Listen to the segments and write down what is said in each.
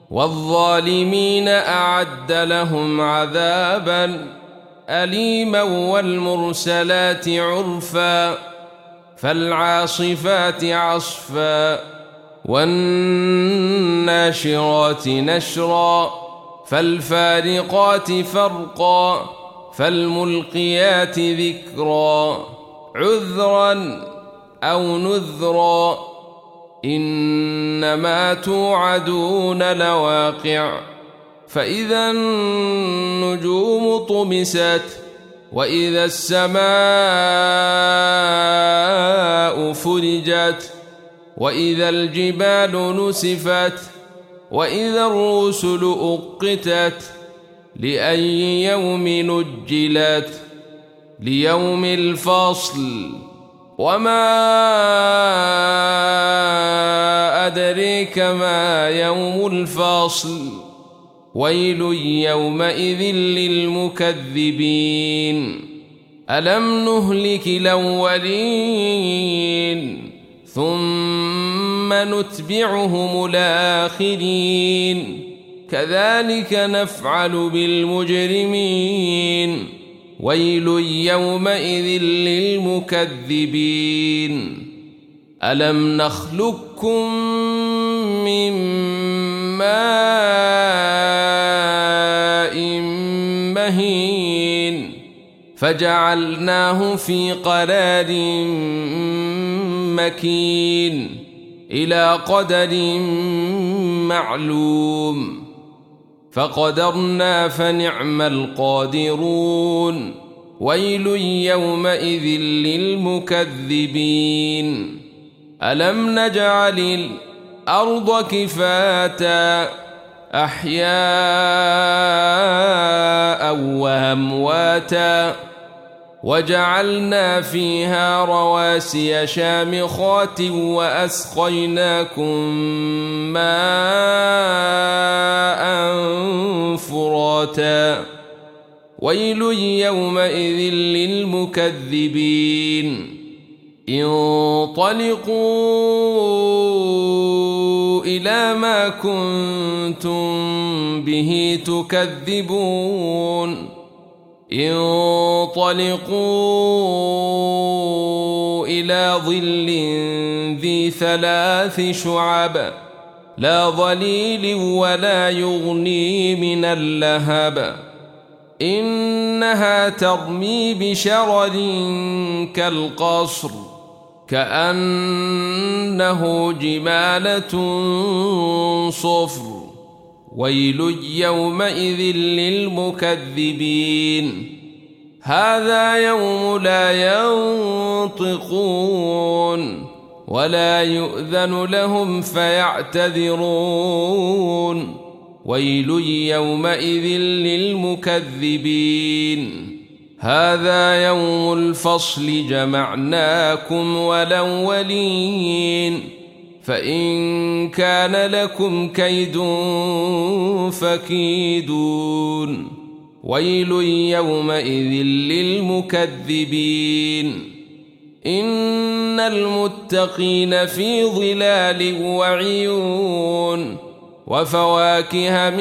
والظالمين أعد لهم عذابا أليما والمرسلات عرفا فالعاصفات عصفا والناشرات نشرا فالفارقات فرقا فالملقيات ذكرا عذرا أو نذرا إنما توعدون لواقع فإذا النجوم طمست وإذا السماء فرجت وإذا الجبال نسفت وإذا الرسل أقتت لأي يوم نجلت ليوم الفصل وما أدريك ما يوم الفصل ويل يومئذ للمكذبين ألم نهلك الأولين ثم نتبعهم الآخرين كذلك نفعل بالمجرمين ويل يومئذ للمكذبين ألم نخلقكم من ماء مهين فجعلناه في قرار مكين إلى قدر معلوم فقدرنا فنعم القادرون ويل يومئذ للمكذبين ألم نجعل الأرض كفاتا أحياء وأمواتا وجعلنا فيها رواسي شامخات وأسقيناكم ماء فراتا ويل يومئذ للمكذبين انطلقوا إلى ما كنتم به تكذبون انطلقوا إلى ظل ذي 3 شعب لا ظليل ولا يغني من اللهب إنها ترمي بشرر كالقصر كأنه جمالة صفر ويل يومئذ للمكذبين هذا يوم لا ينطقون ولا يؤذن لهم فيعتذرون ويل يومئذ للمكذبين هذا يوم الفصل جمعناكم والأولين فإن كان لكم كيد فكيدون ويل يومئذ للمكذبين إن المتقين في ظلال وعيون وفواكه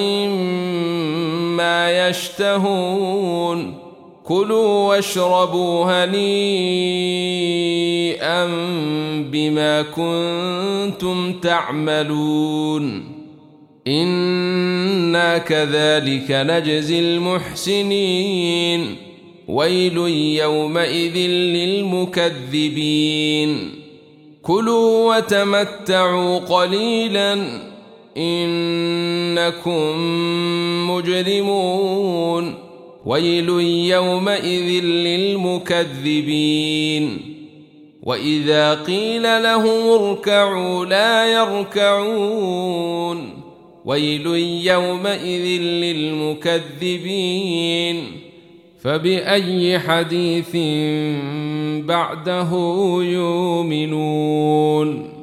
مما يشتهون كلوا واشربوا هنيئا بما كنتم تعملون إنا كذلك نجزي المحسنين ويل يومئذ للمكذبين كلوا وتمتعوا قليلا إنكم مجرمون ويل يومئذ للمكذبين وإذا قيل لهم اركعوا لا يركعون ويل يومئذ للمكذبين فبأي حديث بعده يؤمنون